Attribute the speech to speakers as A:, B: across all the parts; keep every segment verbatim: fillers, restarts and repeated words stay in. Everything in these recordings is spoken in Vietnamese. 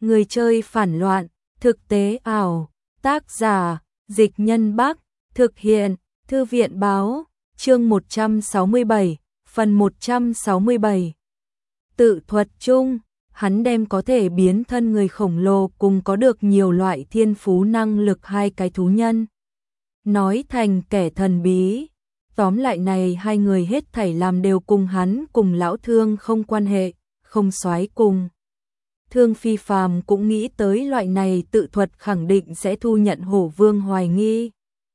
A: Người chơi phản loạn, thực tế ảo, tác giả, Dịch Nhân Bắc, thực hiện, Thư viện báo, chương một trăm sáu mươi bảy, phần một trăm sáu mươi bảy. Tự thuật chung, hắn đem có thể biến thân người khổng lồ cùng có được nhiều loại thiên phú năng lực hai cái thú nhân. Nói thành kẻ thần bí, tóm lại này hai người hết thảy làm đều cùng hắn cùng lão Thương không quan hệ, không soái cùng. Thương Phi Phàm cũng nghĩ tới loại này tự thuật khẳng định sẽ thu nhận Hổ Vương hoài nghi.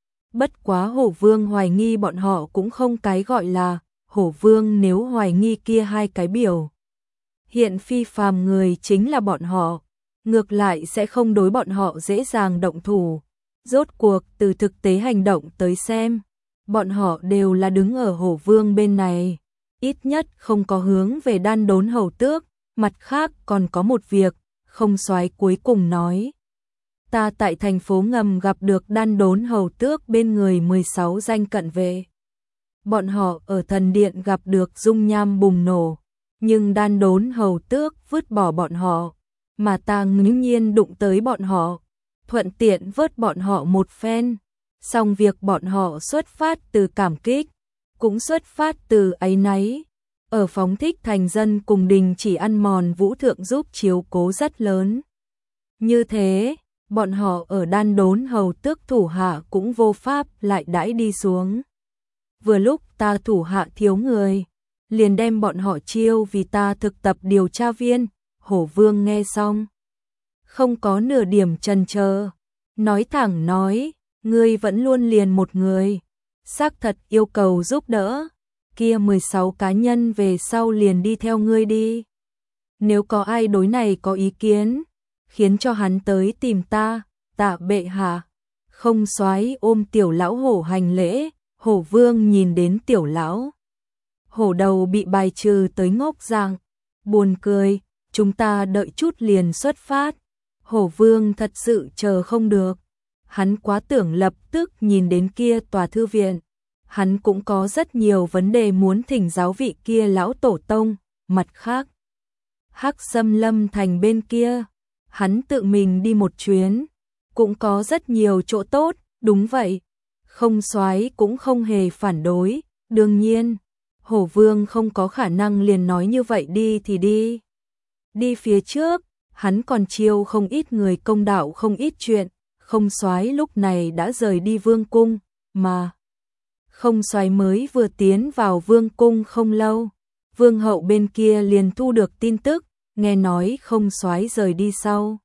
A: Bất quá Hổ Vương hoài nghi bọn họ cũng không cái gọi là Hổ Vương nếu hoài nghi kia hai cái biểu. Hiện Phi Phàm người chính là bọn họ, ngược lại sẽ không đối bọn họ dễ dàng động thủ. Rốt cuộc từ thực tế hành động tới xem, bọn họ đều là đứng ở Hổ Vương bên này, ít nhất không có hướng về Đan Đốn Hầu Tước. Mặt khác còn có một việc, không soái cuối cùng nói. Ta tại thành phố ngầm gặp được Đan Đốn Hầu Tước bên người mười sáu danh cận vệ. Bọn họ ở thần điện gặp được dung nham bùng nổ, nhưng Đan Đốn Hầu Tước vứt bỏ bọn họ, mà ta ngẫu nhiên đụng tới bọn họ, thuận tiện vớt bọn họ một phen. Xong việc bọn họ xuất phát từ cảm kích, cũng xuất phát từ áy náy. Ở phóng thích thành dân cùng đình chỉ ăn mòn vũ thượng giúp chiếu cố rất lớn. Như thế, bọn họ ở Đan Đốn Hầu Tước thủ hạ cũng vô pháp lại đãi đi xuống. Vừa lúc ta thủ hạ thiếu người, liền đem bọn họ chiêu vì ta thực tập điều tra viên. Hổ Vương nghe xong, không có nửa điểm chần chờ, nói thẳng nói, ngươi vẫn luôn liền một người, xác thật yêu cầu giúp đỡ. Kia mười sáu cá nhân về sau liền đi theo ngươi đi. Nếu có ai đối này có ý kiến, khiến cho hắn tới tìm ta. Tạ bệ hạ. Không soái ôm tiểu lão hổ hành lễ. Hổ Vương nhìn đến tiểu lão hổ đầu bị bài trừ tới ngốc dạng, buồn cười. Chúng ta đợi chút liền xuất phát. Hổ Vương thật sự chờ không được, hắn quá tưởng lập tức nhìn đến kia tòa thư viện. Hắn cũng có rất nhiều vấn đề muốn thỉnh giáo vị kia lão tổ tông. Mặt khác, Hắc Xâm Lâm thành bên kia, hắn tự mình đi một chuyến, cũng có rất nhiều chỗ tốt. Đúng vậy, không soái cũng không hề phản đối. Đương nhiên, Hổ Vương không có khả năng liền nói như vậy đi thì đi. Đi phía trước, hắn còn chiêu không ít người công đạo không ít chuyện. Không soái lúc này đã rời đi vương cung, mà không soái mới vừa tiến vào vương cung không lâu, vương hậu bên kia liền thu được tin tức, nghe nói không soái rời đi sau.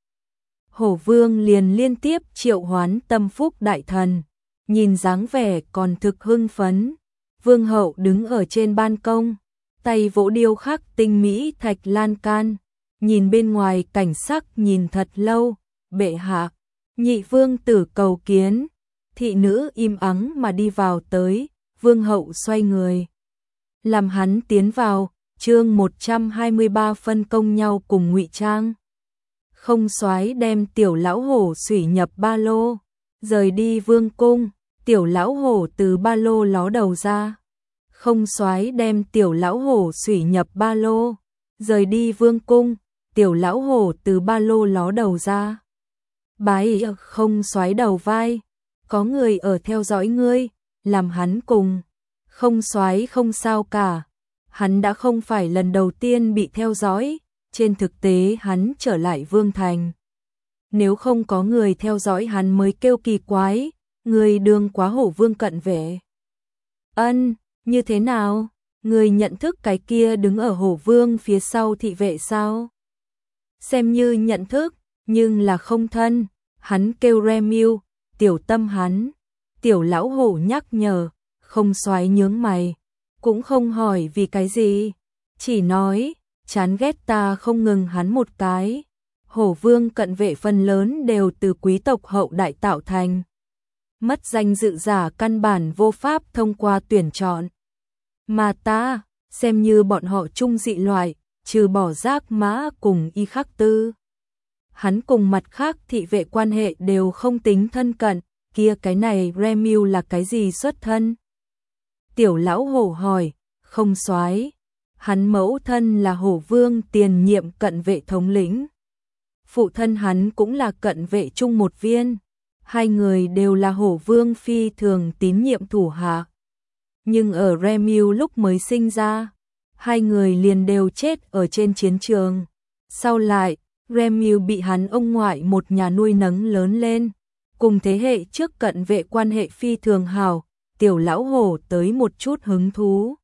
A: Hổ Vương liền liên tiếp triệu hoán tâm phúc đại thần, nhìn dáng vẻ còn thực hưng phấn. Vương hậu đứng ở trên ban công, tay vỗ điêu khắc tinh mỹ thạch lan can, nhìn bên ngoài cảnh sắc nhìn thật lâu. Bệ hạ, nhị vương tử cầu kiến. Thị nữ im ắng mà đi vào tới. Vương hậu xoay người, làm hắn tiến vào. Chương một trăm hai mươi ba phân công nhau cùng ngụy trang. Không soái đem tiểu lão hổ xủy nhập ba lô, rời đi vương cung. Tiểu lão hổ từ ba lô ló đầu ra. Không soái đem tiểu lão hổ xủy nhập ba lô, rời đi vương cung. Tiểu lão hổ từ ba lô ló đầu ra. Bái không soái đầu vai, có người ở theo dõi ngươi, làm hắn cùng. Không soái không sao cả, hắn đã không phải lần đầu tiên bị theo dõi. Trên thực tế hắn trở lại vương thành, nếu không có người theo dõi hắn mới kêu kỳ quái. Người đương quá Hổ Vương cận vệ. Ân, như thế nào? Người nhận thức cái kia đứng ở Hổ Vương phía sau thị vệ sao? Xem như nhận thức, nhưng là không thân. Hắn kêu Remiu, tiểu tâm hắn. Tiểu lão hổ nhắc nhở. Không soái nhướng mày, cũng không hỏi vì cái gì, chỉ nói chán ghét ta không ngừng hắn một cái. Hổ Vương cận vệ phần lớn đều từ quý tộc hậu đại tạo thành, mất danh dự giả căn bản vô pháp thông qua tuyển chọn. Mà ta, xem như bọn họ chung dị loại, trừ bỏ Giác Mã cùng Y Khắc Tư. Hắn cùng mặt khác thị vệ quan hệ đều không tính thân cận. Kia cái này Remiu là cái gì xuất thân? Tiểu lão hổ hỏi. Không soái, hắn mẫu thân là Hổ Vương tiền nhiệm cận vệ thống lĩnh. phụ thân hắn cũng là cận vệ chung một viên. Hai người đều là Hổ Vương phi thường tín nhiệm thủ hạ. Nhưng ở Remil lúc mới sinh ra, hai người liền đều chết ở trên chiến trường. Sau lại, Remil bị hắn ông ngoại một nhà nuôi nấng lớn lên, cùng thế hệ trước cận vệ quan hệ phi thường hảo, tiểu lão hổ tới một chút hứng thú.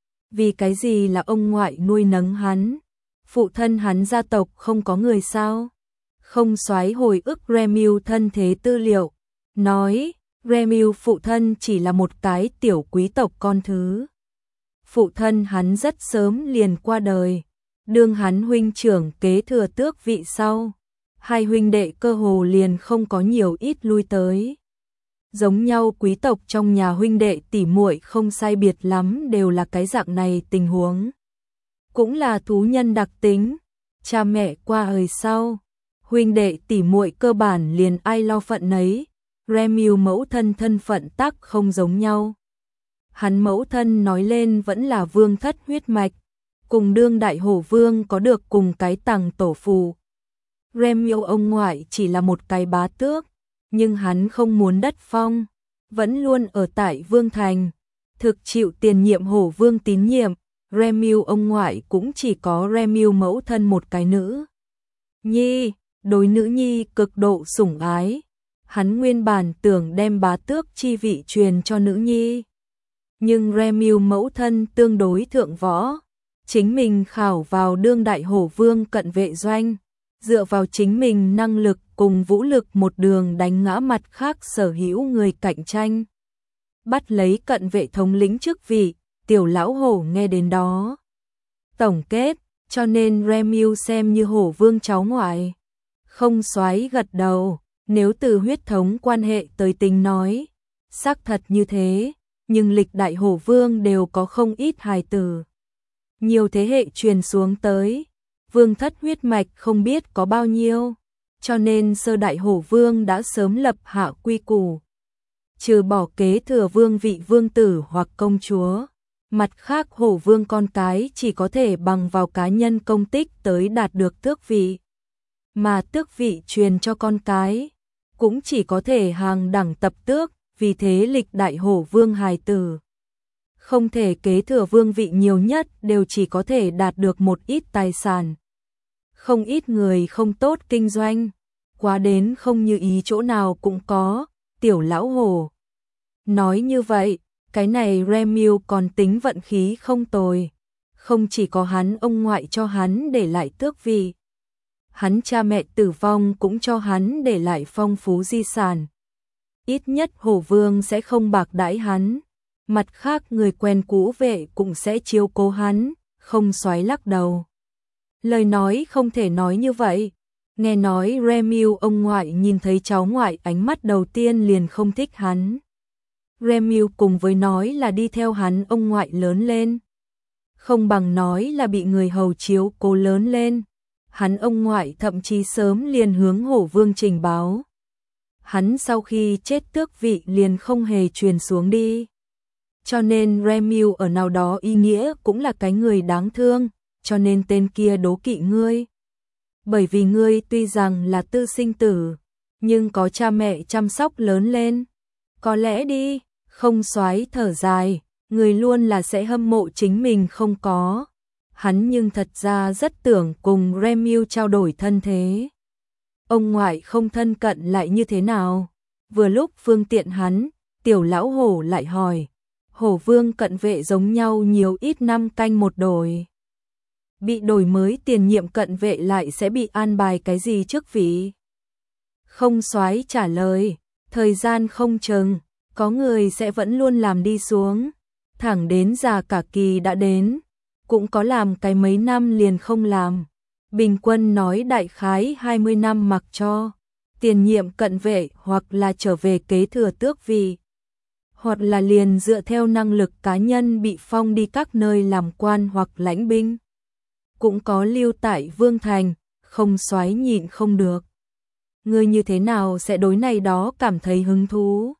A: Vì cái gì là ông ngoại nuôi nấng hắn? Phụ thân hắn gia tộc không có người sao? Không soái hồi ức Remil thân thế tư liệu, nói Remil phụ thân chỉ là một cái tiểu quý tộc con thứ. Phụ thân hắn rất sớm liền qua đời, đương hắn huynh trưởng kế thừa tước vị sau, hai huynh đệ cơ hồ liền không có nhiều ít lui tới. Giống nhau quý tộc trong nhà huynh đệ tỉ muội không sai biệt lắm đều là cái dạng này tình huống. Cũng là thú nhân đặc tính, cha mẹ qua đời sau, huynh đệ tỉ muội cơ bản liền ai lo phận nấy. Remil mẫu thân thân phận tắc không giống nhau. Hắn mẫu thân nói lên vẫn là vương thất huyết mạch, cùng đương đại hổ vương có được cùng cái tầng tổ phù. Remil ông ngoại chỉ là một cái bá tước, nhưng hắn không muốn đất phong, vẫn luôn ở tại vương thành, thực chịu tiền nhiệm hổ vương tín nhiệm. Remil ông ngoại cũng chỉ có Remil mẫu thân một cái nữ nhi, đối nữ nhi cực độ sủng ái. Hắn nguyên bản tưởng đem bá tước chi vị truyền cho nữ nhi. Nhưng Remil mẫu thân tương đối thượng võ, chính mình khảo vào đương đại hổ vương cận vệ doanh, dựa vào chính mình năng lực cùng vũ lực một đường đánh ngã mặt khác sở hữu người cạnh tranh. Bắt lấy cận vệ thống lĩnh chức vị, tiểu lão hổ nghe đến đó. Tổng kết, cho nên Remil xem như hổ vương cháu ngoại. Không soái gật đầu. Nếu từ huyết thống quan hệ tới tính nói, xác thật như thế, nhưng lịch đại hổ vương đều có không ít hài tử. Nhiều thế hệ truyền xuống tới, vương thất huyết mạch không biết có bao nhiêu, cho nên sơ đại hổ vương đã sớm lập hạ quy củ. Trừ bỏ kế thừa vương vị vương tử hoặc công chúa, mặt khác hổ vương con cái chỉ có thể bằng vào cá nhân công tích tới đạt được tước vị. Mà tước vị truyền cho con cái cũng chỉ có thể hàng đẳng tập tước, vì thế lịch đại hổ vương hài tử không thể kế thừa vương vị, nhiều nhất đều chỉ có thể đạt được một ít tài sản. Không ít người không tốt kinh doanh, quá đến không như ý chỗ nào cũng có. Tiểu lão hổ nói như vậy, cái này Remil còn tính vận khí không tồi, không chỉ có hắn ông ngoại cho hắn để lại tước vị, hắn cha mẹ tử vong cũng cho hắn để lại phong phú di sản. Ít nhất hổ vương sẽ không bạc đãi hắn, mặt khác người quen cũ vệ cũng sẽ chiếu cố hắn. Không soái lắc đầu. Lời nói không thể nói như vậy. Nghe nói Remil ông ngoại nhìn thấy cháu ngoại ánh mắt đầu tiên liền không thích hắn. Remil cùng với nói là đi theo hắn ông ngoại lớn lên, không bằng nói là bị người hầu chiếu cố lớn lên. Hắn ông ngoại thậm chí sớm liền hướng hổ vương trình báo. Hắn sau khi chết tước vị liền không hề truyền xuống đi. Cho nên Remil ở nào đó ý nghĩa cũng là cái người đáng thương, cho nên tên kia đố kỵ ngươi. Bởi vì ngươi tuy rằng là tư sinh tử, nhưng có cha mẹ chăm sóc lớn lên. Có lẽ đi, không soái thở dài, người luôn là sẽ hâm mộ chính mình không có. Hắn nhưng thật ra rất tưởng cùng Remil trao đổi thân thế. Ông ngoại không thân cận lại như thế nào? Vừa lúc phương tiện hắn, tiểu lão hổ lại hỏi. Hổ vương cận vệ giống nhau nhiều ít năm canh một đổi. Bị đổi mới tiền nhiệm cận vệ lại sẽ bị an bài cái gì chức vị? Không soái trả lời, thời gian không chừng, có người sẽ vẫn luôn làm đi xuống, thẳng đến già cả kỳ đã đến, cũng có làm cái mấy năm liền không làm. Bình quân nói đại khái hai mươi năm mặc cho tiền nhiệm cận vệ hoặc là trở về kế thừa tước vị, hoặc là liền dựa theo năng lực cá nhân bị phong đi các nơi làm quan hoặc lãnh binh. Cũng có lưu tại vương thành, không soái nhịn không được. Ngươi như thế nào sẽ đối này đó cảm thấy hứng thú?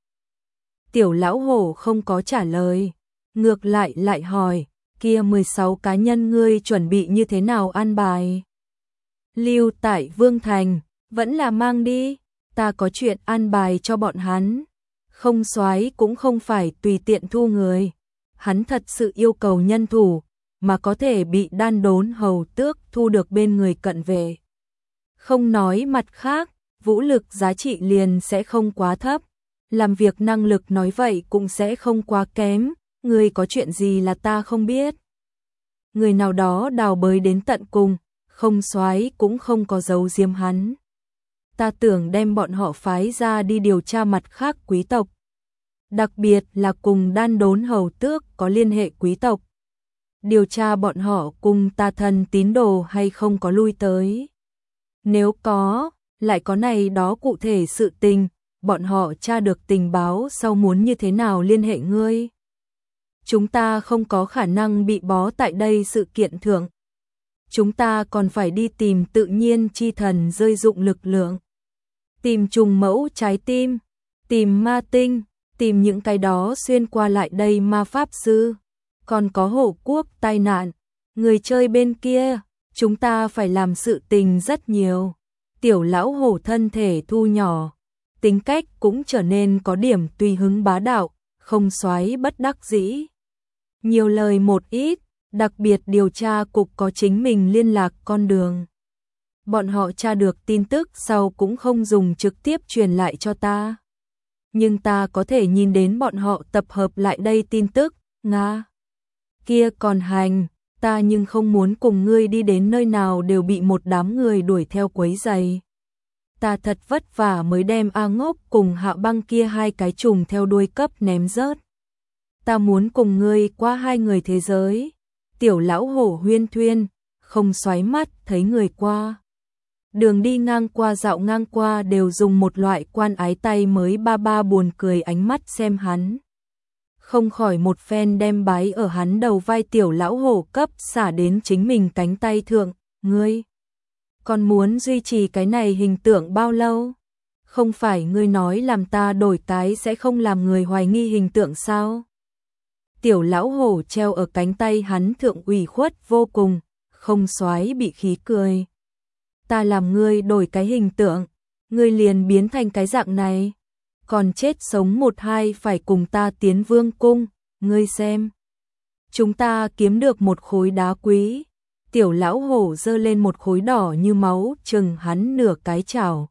A: Tiểu lão hổ không có trả lời, ngược lại lại hỏi, kia mười sáu cá nhân ngươi chuẩn bị như thế nào an bài? Lưu tại vương thành, Vẫn là mang đi, ta có chuyện an bài cho bọn hắn. Không soái cũng không phải tùy tiện thu người. Hắn thật sự yêu cầu nhân thủ, mà có thể bị Đan Đốn Hầu Tước thu được bên người cận vệ. Không nói mặt khác, vũ lực giá trị liền sẽ không quá thấp, làm việc năng lực nói vậy cũng sẽ không quá kém, người có chuyện gì là ta không biết. Người nào đó đào bới đến tận cùng, không soái cũng không có giấu giếm hắn. Ta tưởng đem bọn họ phái ra đi điều tra mặt khác quý tộc, đặc biệt là cùng Đan Đốn Hầu Tước có liên hệ quý tộc. Điều tra bọn họ cùng ta thần tín đồ hay không có lui tới. Nếu có, lại có này đó cụ thể sự tình, bọn họ tra được tình báo sau muốn như thế nào liên hệ ngươi. Chúng ta không có khả năng bị bó tại đây sự kiện thượng. Chúng ta còn phải đi tìm tự nhiên chi thần rơi dụng lực lượng. Tìm trùng mẫu trái tim, tìm ma tinh, tìm những cái đó xuyên qua lại đây ma pháp sư. Còn có hổ quốc tai nạn, người chơi bên kia, chúng ta phải làm sự tình rất nhiều. Tiểu lão hổ thân thể thu nhỏ, tính cách cũng trở nên có điểm tùy hứng bá đạo, không soái bất đắc dĩ. Nhiều lời một ít, đặc biệt điều tra cục có chính mình liên lạc con đường. Bọn họ tra được tin tức sau cũng không dùng trực tiếp truyền lại cho ta. Nhưng ta có thể nhìn đến bọn họ tập hợp lại đây tin tức, Nga. Kia còn hành, ta nhưng không muốn cùng ngươi đi đến nơi nào đều bị một đám người đuổi theo quấy rầy. Ta thật vất vả mới đem A Ngốc cùng Hạ Băng kia hai cái trùng theo đuôi cấp ném rớt. Ta muốn cùng ngươi qua hai người thế giới. Tiểu lão hổ huyên thuyên, không xoáy mắt thấy người qua. Đường đi ngang qua dạo ngang qua đều dùng một loại quan ái tay mới ba ba buồn cười ánh mắt xem hắn. Không khỏi một phen đem bái ở hắn đầu vai tiểu lão hổ cấp xả đến chính mình cánh tay thượng, ngươi. Còn muốn duy trì cái này hình tượng bao lâu? Không phải ngươi nói làm ta đổi cái sẽ không làm người hoài nghi hình tượng sao? Tiểu lão hổ treo ở cánh tay hắn thượng ủy khuất vô cùng, không xoái bị khí cười. Ta làm ngươi đổi cái hình tượng, ngươi liền biến thành cái dạng này. Còn chết sống một hai phải cùng ta tiến vương cung, ngươi xem. Chúng ta kiếm được một khối đá quý. Tiểu lão hổ giơ lên một khối đỏ như máu chừng hắn nửa cái chảo.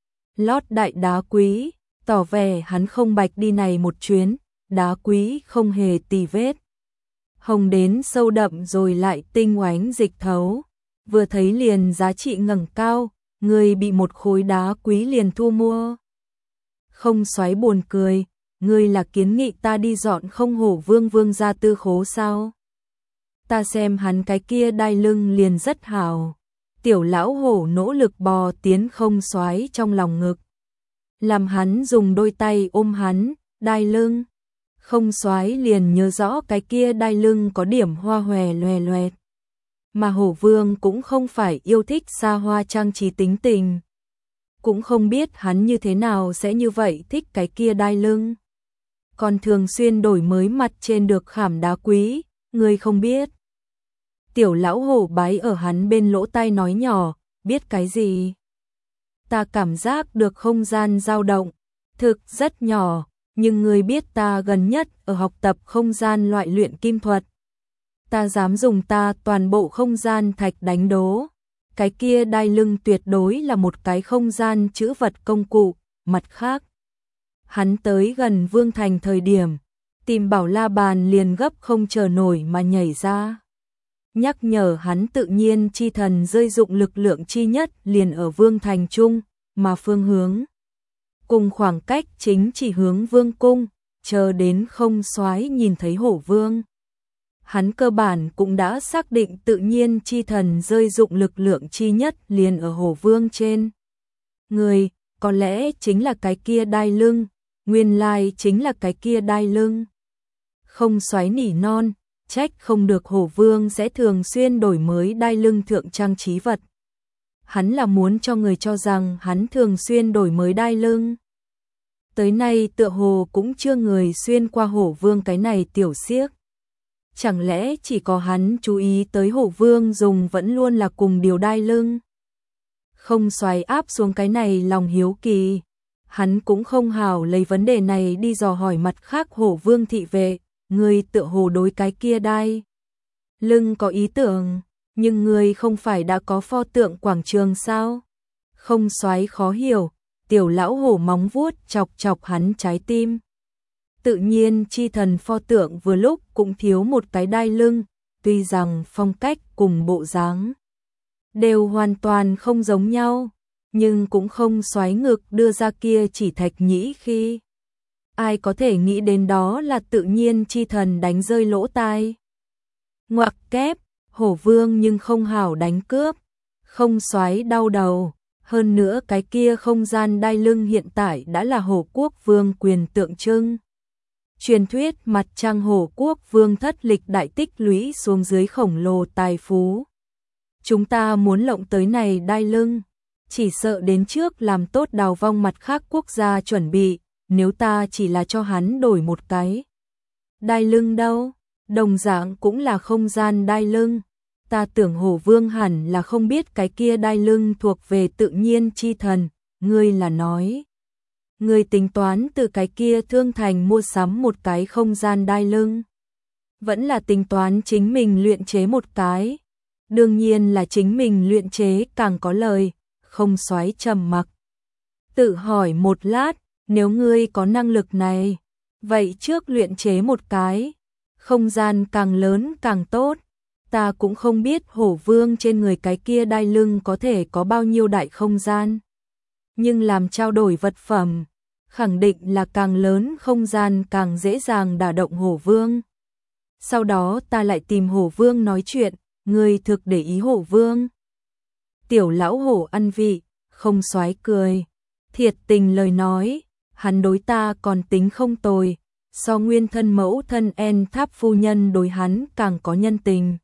A: Lót đại đá quý, tỏ vẻ hắn không bạch đi này một chuyến, đá quý không hề tì vết. Hồng đến sâu đậm rồi lại tinh oánh dịch thấu, vừa thấy liền giá trị ngẩng cao, người bị một khối đá quý liền thu mua. Không xoáy buồn cười, ngươi là kiến nghị ta đi dọn không hổ vương vương ra tư khố sao? Ta xem hắn cái kia đai lưng liền rất hào. Tiểu lão hổ nỗ lực bò tiến không xoáy trong lòng ngực. Làm hắn dùng đôi tay ôm hắn, đai lưng. Không xoáy liền nhớ rõ cái kia đai lưng có điểm hoa hòe loè loẹt. Mà hổ vương cũng không phải yêu thích xa hoa trang trí tính tình. Cũng không biết hắn như thế nào sẽ như vậy thích cái kia đai lưng. Còn thường xuyên đổi mới mặt trên được khảm đá quý, người không biết. Tiểu lão hổ bái ở hắn bên lỗ tai nói nhỏ, biết cái gì? Ta cảm giác được không gian dao động, thực rất nhỏ, nhưng người biết ta gần nhất ở học tập không gian loại luyện kim thuật. Ta dám dùng ta toàn bộ không gian thạch đánh đố. Cái kia đai lưng tuyệt đối là một cái không gian chữ vật công cụ, mặt khác. Hắn tới gần Vương Thành thời điểm, tìm Bảo La Bàn liền gấp không chờ nổi mà nhảy ra. Nhắc nhở hắn tự nhiên chi thần rơi dụng lực lượng chi nhất liền ở Vương Thành Trung, mà phương hướng. Cùng khoảng cách chính chỉ hướng Vương Cung, chờ đến không soái nhìn thấy hổ vương. Hắn cơ bản cũng đã xác định tự nhiên chi thần rơi dụng lực lượng chi nhất liền ở hổ vương trên. Người, có lẽ chính là cái kia đai lưng, nguyên lai chính là cái kia đai lưng. Không xoáy nỉ non, trách không được hổ vương sẽ thường xuyên đổi mới đai lưng thượng trang trí vật. Hắn là muốn cho người cho rằng hắn thường xuyên đổi mới đai lưng. Tới nay tựa hồ cũng chưa người xuyên qua hổ vương cái này tiểu xiếc. Chẳng lẽ chỉ có hắn chú ý tới hổ vương dùng vẫn luôn là cùng điều đai lưng? Không xoáy áp xuống cái này lòng hiếu kỳ. Hắn cũng không hào lấy vấn đề này đi dò hỏi mặt khác Hổ Vương thị vệ, người tựa hồ đối cái kia đai lưng có ý tưởng, nhưng người không phải đã có pho tượng quảng trường sao? Không xoáy khó hiểu, tiểu lão hổ móng vuốt chọc chọc hắn trái tim. Tự nhiên chi thần pho tượng vừa lúc cũng thiếu một cái đai lưng, tuy rằng phong cách cùng bộ dáng đều hoàn toàn không giống nhau, nhưng cũng không xoáy ngực đưa ra kia chỉ thạch nhĩ khi. Ai có thể nghĩ đến đó là tự nhiên chi thần đánh rơi lỗ tai. Ngoặc kép, Hổ Vương nhưng không hảo đánh cướp, không xoáy đau đầu. Hơn nữa cái kia không gian đai lưng hiện tại đã là Hổ Quốc Vương quyền tượng trưng. Truyền thuyết mặt trăng Hổ Quốc Vương thất lịch đại tích lũy xuống dưới khổng lồ tài phú. Chúng ta muốn lộng tới này đai lưng, chỉ sợ đến trước làm tốt đào vong mặt khác quốc gia chuẩn bị, nếu ta chỉ là cho hắn đổi một cái đai lưng đâu, đồng dạng cũng là không gian đai lưng. Ta tưởng Hổ Vương hẳn là không biết cái kia đai lưng thuộc về tự nhiên chi thần, ngươi là nói. Ngươi tính toán từ cái kia thương thành mua sắm một cái không gian đai lưng. Vẫn là tính toán chính mình luyện chế một cái. Đương nhiên là chính mình luyện chế càng có lời, không xoáy trầm mặc. Tự hỏi một lát, nếu ngươi có năng lực này, vậy trước luyện chế một cái, không gian càng lớn càng tốt. Ta cũng không biết Hổ Vương trên người cái kia đai lưng có thể có bao nhiêu đại không gian. Nhưng làm trao đổi vật phẩm, khẳng định là càng lớn không gian càng dễ dàng đả động Hổ Vương. Sau đó ta lại tìm Hổ Vương nói chuyện, ngươi thực để ý Hổ Vương. Tiểu lão hổ ăn vị, không xoáy cười. Thiệt tình lời nói, hắn đối ta còn tính không tồi, so nguyên thân mẫu thân En Tháp phu nhân đối hắn càng có nhân tình.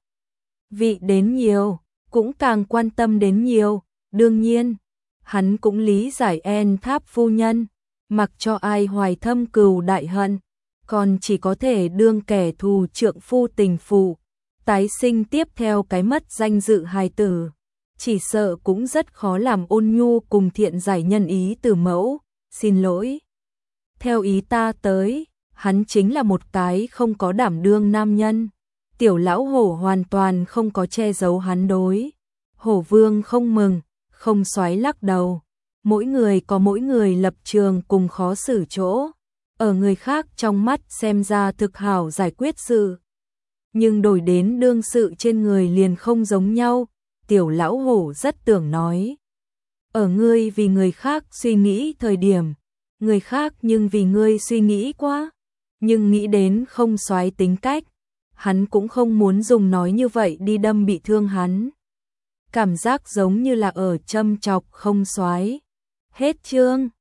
A: Vị đến nhiều, cũng càng quan tâm đến nhiều, đương nhiên, hắn cũng lý giải En Tháp phu nhân, mặc cho ai hoài thâm cừu đại hận, còn chỉ có thể đương kẻ thù trượng phu tình phụ, tái sinh tiếp theo cái mất danh dự hài tử, chỉ sợ cũng rất khó làm ôn nhu cùng thiện giải nhân ý từ mẫu, xin lỗi. Theo ý ta tới, hắn chính là một cái không có đảm đương nam nhân. Tiểu lão hổ hoàn toàn không có che giấu hắn đối. Hổ Vương không mừng, không xoáy lắc đầu. Mỗi người có mỗi người lập trường cùng khó xử chỗ. Ở người khác trong mắt xem ra thực hảo giải quyết sự. Nhưng đổi đến đương sự trên người liền không giống nhau. Tiểu lão hổ rất tưởng nói. Ở ngươi vì người khác suy nghĩ thời điểm. Người khác nhưng vì ngươi suy nghĩ quá. Nhưng nghĩ đến không xoáy tính cách. Hắn cũng không muốn dùng nói như vậy đi đâm bị thương hắn. Cảm giác giống như là ở châm chọc không xoáy. Hết chương.